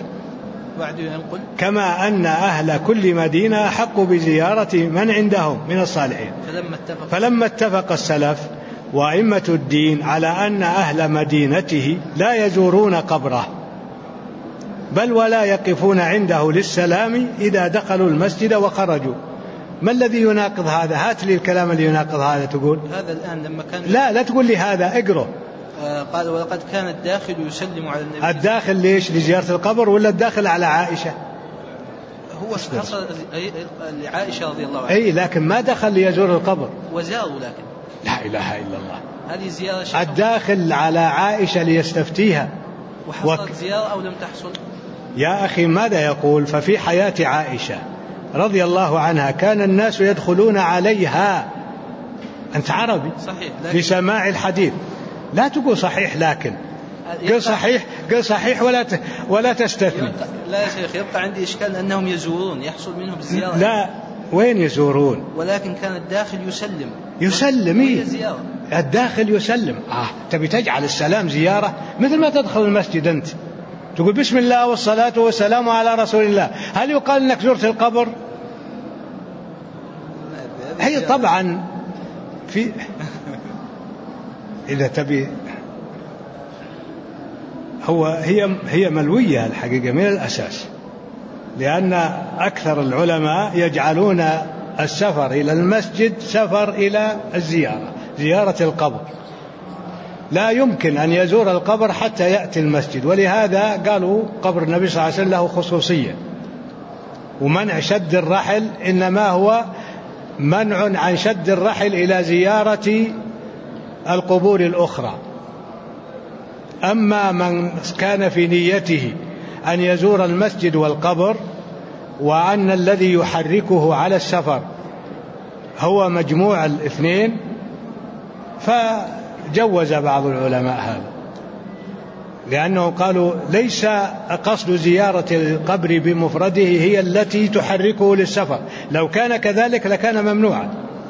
كما أن أهل كل مدينة أحق بزيارة من عندهم من الصالحين. فلما اتفق السلف وأئمة الدين على أن أهل مدينته لا يزورون قبره بل ولا يقفون عنده للسلام إذا دخلوا المسجد وخرجوا، ما الذي يناقض هذا؟ هات لي الكلام اللي يناقض هذا. تقول هذا الآن لما كان لا تقول لي هذا، اقرأ. قال ولقد كان الداخل يسلم على النبي. الداخل ليش؟ لزيارة القبر ولا الداخل على عائشة؟ هو حصل لعائشة رضي الله عنها. أي لكن ما دخل ليزور القبر وزاروا، لكن لا إله إلا الله. هذه زيارة. الداخل على عائشة ليستفتيها. وحصلت زيارة أو لم تحصل؟ يا أخي ماذا يقول؟ ففي حياة عائشة رضي الله عنها كان الناس يدخلون عليها أنت عربي صحيح لسماع الحديث، لا تقول صحيح لكن قل صحيح ولا تستثني. لا يا شيخ، يبقى عندي إشكال أنهم يزورون، يحصل منهم الزيارة. لا، وين يزورون؟ ولكن كان الداخل يسلم هي زيارة. الداخل يسلم. تبي تجعل السلام زيارة؟ مثل ما تدخل المسجد أنت تقول بسم الله والصلاة والسلام على رسول الله، هل يقال أنك زرت القبر؟ هي طبعا إذا تبي هي ملوية الحقيقة من الأساس، لأن أكثر العلماء يجعلون السفر إلى المسجد سفر إلى زيارة القبر، لا يمكن أن يزور القبر حتى يأتي المسجد. ولهذا قالوا قبر النبي صلى الله عليه وسلم له خصوصية، ومنع شد الرحل إنما هو منع عن شد الرحل إلى زيارة القبور الأخرى. أما من كان في نيته أن يزور المسجد والقبر، وأن الذي يحركه على السفر هو مجموع الاثنين، فجوز بعض العلماء هذا، لأنه قالوا ليس قصد زيارة القبر بمفرده هي التي تحركه للسفر، لو كان كذلك لكان ممنوعا.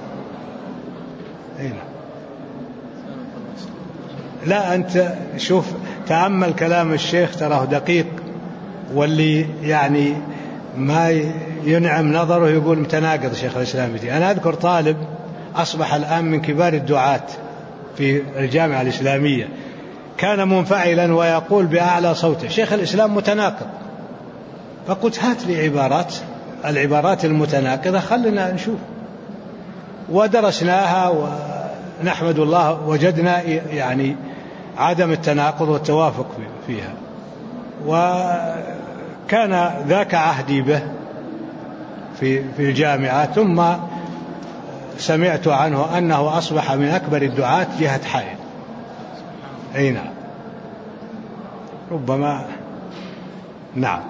لا، أنت شوف تأمل كلام الشيخ تراه دقيق، واللي يعني ما ينعم نظره يقول متناقض شيخ الإسلام. أنا أذكر طالب أصبح الآن من كبار الدعاة في الجامعة الإسلامية، كان منفعلا ويقول بأعلى صوته شيخ الإسلام متناقض، فقلت هات لي العبارات المتناقضة خلنا نشوف، ودرسناها ونحمد الله وجدنا يعني عدم التناقض والتوافق فيها. وكان ذاك عهدي به في الجامعة، ثم سمعت عنه أنه أصبح من أكبر الدعاة جهة حائل. أي نعم، ربما نعم.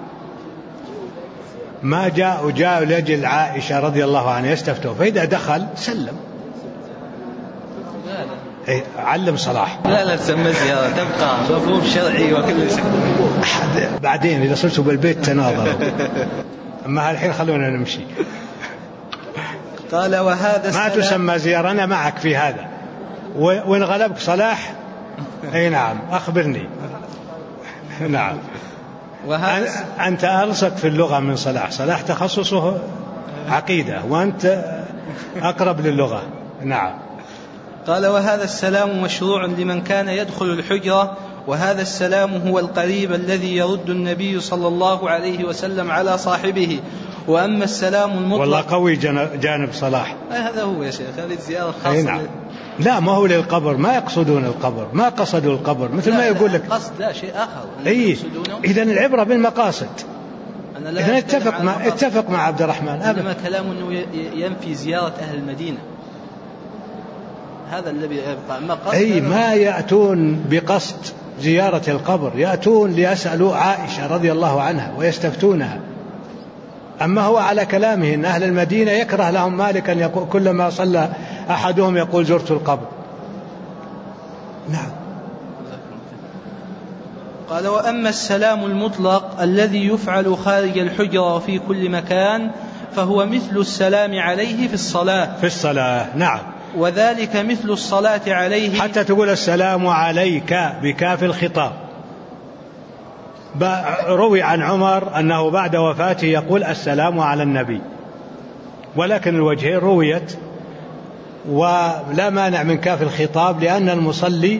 ما جاء لأجل عائشة رضي الله عنها يستفتوا، فإذا دخل سلم. علم صلاح. لا تسمى زيارة، تبقى مفهوم شرعي وكل شيء. بعدين إذا صرتوا بالبيت تناظروا، أما الحين خلونا نمشي. قال وهذا ما تسمى زيارة، أنا معك في هذا. وإن غلبك صلاح أي نعم أخبرني. نعم. أنت ألصق في اللغة من صلاح تخصصه عقيدة، وأنت أقرب للغة. نعم. قال وهذا السلام مشروع لمن كان يدخل الحجرة، وهذا السلام هو القريب الذي يرد النبي صلى الله عليه وسلم على صاحبه. وأما السلام المطلق، والله قوي جانب صلاح. هذا هو يا شيخ، هذه الزيارة الخاصة. نعم. لا، ما هو للقبر، ما يقصدون القبر، ما قصدوا القبر مثل ما يقول لك قصد، لا شيء آخر. إذن العبرة بالمقاصد. إذن اتفق مع عبد الرحمن. إنما كلامه أنه ينفي زيارة أهل المدينة، هذا الذي يبقى. ما يأتون بقصد زيارة القبر، يأتون ليسألوا عائشة رضي الله عنها ويستفتونها. أما هو على كلامه أن أهل المدينة يكره لهم مالك أن يقول كلما صلى أحدهم يقول زرت القبر. نعم. قال وأما السلام المطلق الذي يفعل خارج الحجرة وفي كل مكان، فهو مثل السلام عليه في الصلاة. نعم. وذلك مثل الصلاة عليه، حتى تقول السلام عليك بكاف الخطاب. روي عن عمر أنه بعد وفاته يقول السلام على النبي، ولكن الوجهين رويت، ولا مانع من كاف الخطاب، لأن المصلي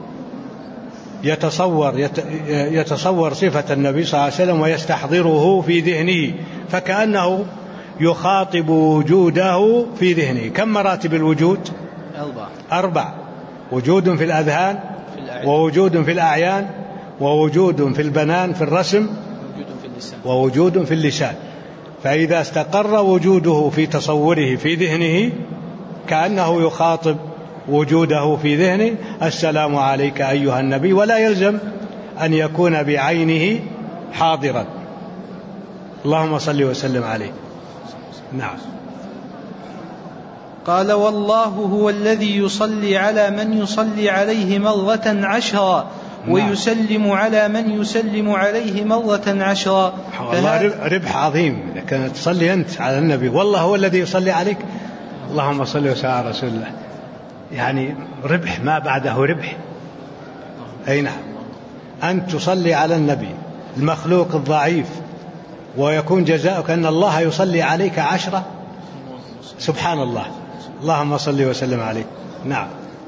يتصور صفة النبي صلى الله عليه وسلم ويستحضره في ذهنه، فكأنه يخاطب وجوده في ذهنه. كم مراتب الوجود؟ 4. وجود في الأذهان، ووجود في الأعيان، ووجود في البنان في الرسم، ووجود في اللسان. فإذا استقر وجوده في تصوره في ذهنه كأنه يخاطب وجوده في ذهنه السلام عليك أيها النبي، ولا يلزم أن يكون بعينه حاضرا. اللهم صل وسلم عليه. نعم. قال والله هو الذي يصلي على من يصلي عليه مرة 10 ويسلم على من يسلم عليه مرة 10. والله ربح عظيم لكن تصلي أنت على النبي والله هو الذي يصلي عليك. اللهم صل وسلم على رسول الله. يعني ربح ما بعده ربح. أي نعم. أن تصلي على النبي المخلوق الضعيف ويكون جزاؤك أن الله يصلي عليك 10. سبحان الله. اللهم صل وسلم عليه. نعم.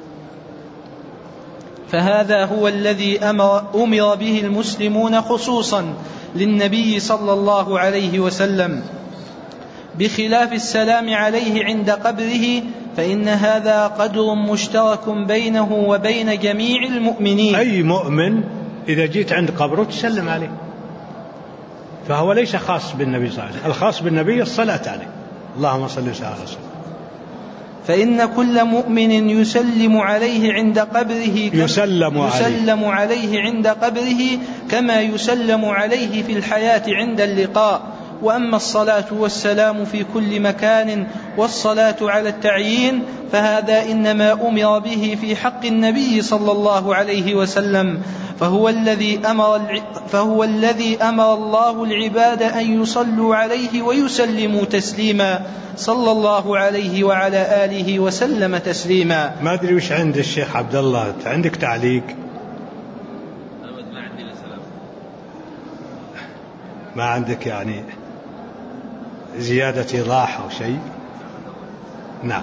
فهذا هو الذي أمر به المسلمون خصوصا للنبي صلى الله عليه وسلم، بخلاف السلام عليه عند قبره فإن هذا قدر مشترك بينه وبين جميع المؤمنين. أي مؤمن إذا جيت عند قبره تسلم عليه، فهو ليس خاص بالنبي صلى الله عليه وسلم، الخاص بالنبي الصلاة عليه. اللهم صل وسلم على رسول. فإن كل مؤمن يسلم عليه عند قبره يسلم عليه عند قبره كما يسلم عليه في الحياة عند اللقاء. وأما الصلاة والسلام في كل مكان والصلاة على التعيين فهذا إنما أمر به في حق النبي صلى الله عليه وسلم، فهو الذي أمر الله العباد أن يصلوا عليه ويسلموا تسليما صلى الله عليه وعلى آله وسلم تسليما. ما أدري وش عند الشيخ عبد الله، عندك تعليق؟ ما عندك يعني زيادة إيضاح أو شيء؟ نعم.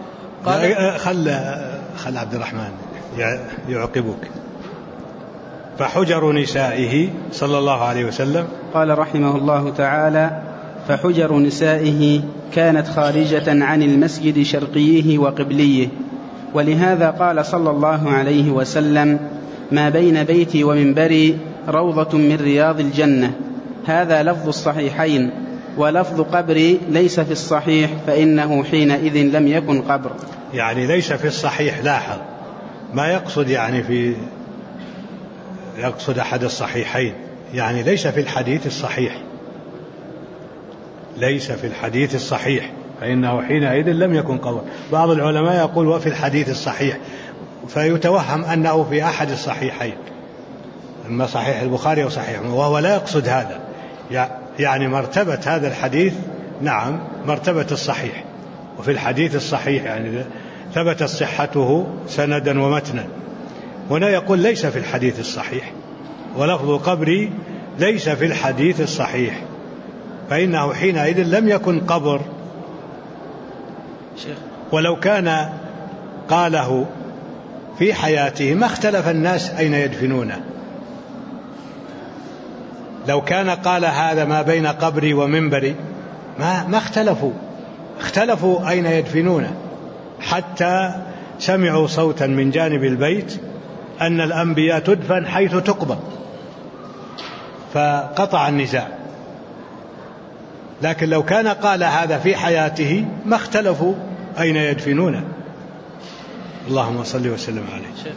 خل عبد الرحمن يعقبك. فحجر نسائه صلى الله عليه وسلم. قال رحمه الله تعالى: فحجر نسائه كانت خارجة عن المسجد شرقيه وقبليه، ولهذا قال صلى الله عليه وسلم: ما بين بيتي ومنبري روضة من رياض الجنة. هذا لفظ الصحيحين، ولفظ قبري ليس في الصحيح فإنه حينئذ لم يكن قبر. يعني ليس في الصحيح، لاحظ ما يقصد، يعني يقصد أحد الصحيحين، يعني ليس في الحديث الصحيح، ليس في الحديث الصحيح فإنه حينئذ لم يكن قبر. بعض العلماء يقول وفي الحديث الصحيح، فيتوهم أنه في أحد الصحيحين، إما صحيح البخاري أو صحيح، وهو لا يقصد هذا. يعني مرتبة هذا الحديث نعم مرتبة الصحيح، وفي الحديث الصحيح يعني ثبتت صحته سندا ومتنا. هنا يقول ليس في الحديث الصحيح، ولفظ قبري ليس في الحديث الصحيح فإنه حينئذ لم يكن قبر. ولو كان قاله في حياته ما اختلف الناس أين يدفنونه. لو كان قال هذا ما بين قبري ومنبري ما اختلفوا أين يدفنونه، حتى سمعوا صوتا من جانب البيت أن الأنبياء تدفن حيث تقبر، فقطع النزاع. لكن لو كان قال هذا في حياته ما اختلفوا أين يدفنونه. اللهم صل وسلم عليه.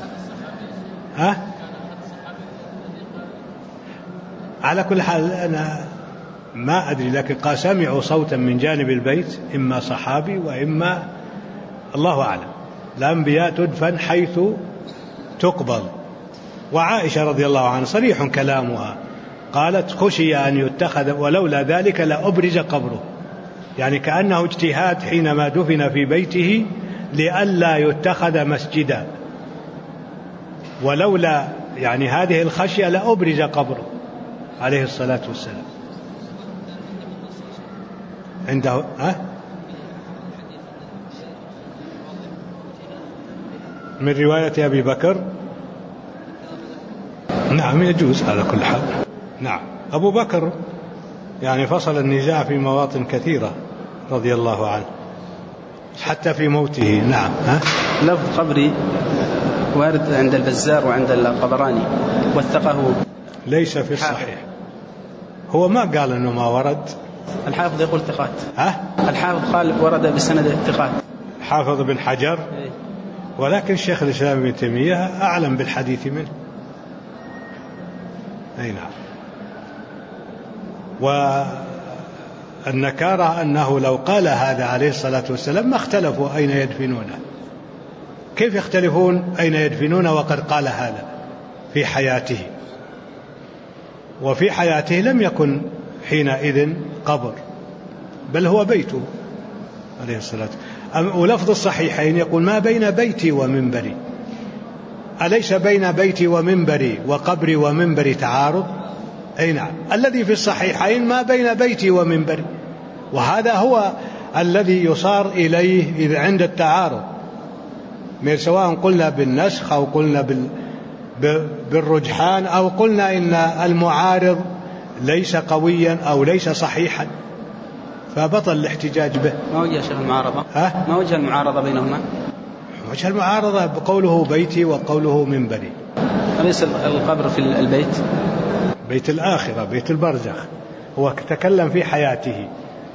على كل حال أنا ما أدري، لكن قال سمعوا صوتا من جانب البيت، إما صحابي وإما الله أعلم. الأنبياء تدفن حيث تقبل. وعائشة رضي الله عنها صريح كلامها، قالت خشي أن يتخذ ولولا ذلك لأبرز قبره، يعني كأنه اجتهاد حينما دفن في بيته لئلا يتخذ مسجدا، ولولا يعني هذه الخشية لأبرز قبره عليه الصلاة والسلام. عنده من رواية أبي بكر. نعم يجوز على كل حال. نعم أبو بكر يعني فصل النزاع في مواطن كثيرة رضي الله عنه حتى في موته. نعم. لفظ قبري وارد عند البزار وعند الطبراني وثقه، ليس في الصحيح. هو ما قال أنه ما ورد، الحافظ يقول ثقات. الحافظ قال ورد بسند ثقات، حافظ بن حجر، ولكن شيخ الإسلام ابن تيمية أعلم بالحديث منه. أي نعم. النكارة أنه لو قال هذا عليه الصلاة والسلام ما اختلفوا أين يدفنونه. كيف يختلفون أين يدفنونه وقد قال هذا في حياته؟ وفي حياته لم يكن حينئذ قبر، بل هو بيته عليه الصلاة والسلام. ولفظ الصحيحين يقول ما بين بيتي ومنبري. أليس بين بيتي ومنبري وقبري ومنبري تعارض؟ أي نعم، الذي في الصحيحين ما بين بيتي ومنبري، وهذا هو الذي يصار إليه إذا عند التعارض، سواء قلنا بالنسخ أو قلنا بالرجحان أو قلنا إن المعارض ليس قويا أو ليس صحيحا، فبطل الاحتجاج به. ما وجه شيخ المعارضة؟ ما وجه المعارضة بينهما؟ وجه المعارضة بقوله بيتي وقوله منبري. أليس القبر في البيت؟ بيت الآخرة، بيت البرزخ. هو تكلم في حياته،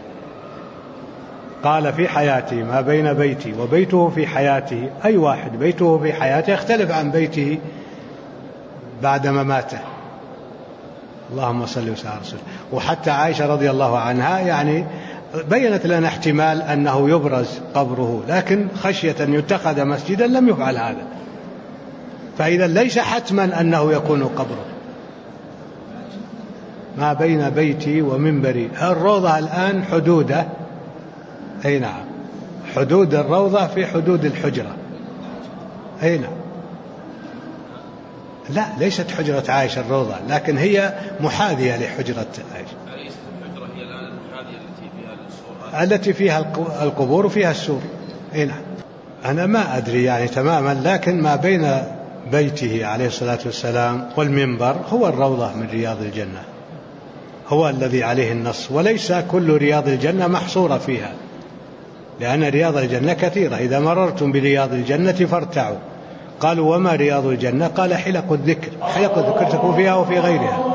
قال في حياته ما بين بيتي وبيته في حياته. أي واحد بيته في حياته يختلف عن بيته بعد مماته. اللهم صل وسلم على رسوله. وحتى عائشة رضي الله عنها يعني بينت لنا احتمال أنه يبرز قبره، لكن خشية أن يتخذ مسجدا لم يفعل هذا، فإذا ليس حتما أنه يكون قبره. ما بين بيتي ومنبري. الروضة الآن حدوده، أي نعم، حدود الروضة في حدود الحجرة. أي نعم، لا ليست حجرة عائشة الروضة، لكن هي محاذية لحجرة عائشة. الحجرة هي الآن المحاذية التي فيها القبور وفيها السور. أي نعم. أنا ما أدري يعني تماما، لكن ما بين بيته عليه الصلاة والسلام والمنبر هو الروضة من رياض الجنة، هو الذي عليه النص، وليس كل رياض الجنة محصورة فيها، لأن رياض الجنة كثيرة. إذا مررتم برياض الجنة فارتعوا. قالوا وما رياض الجنة؟ قال حلق الذكر. حلق الذكر تكون فيها وفي غيرها.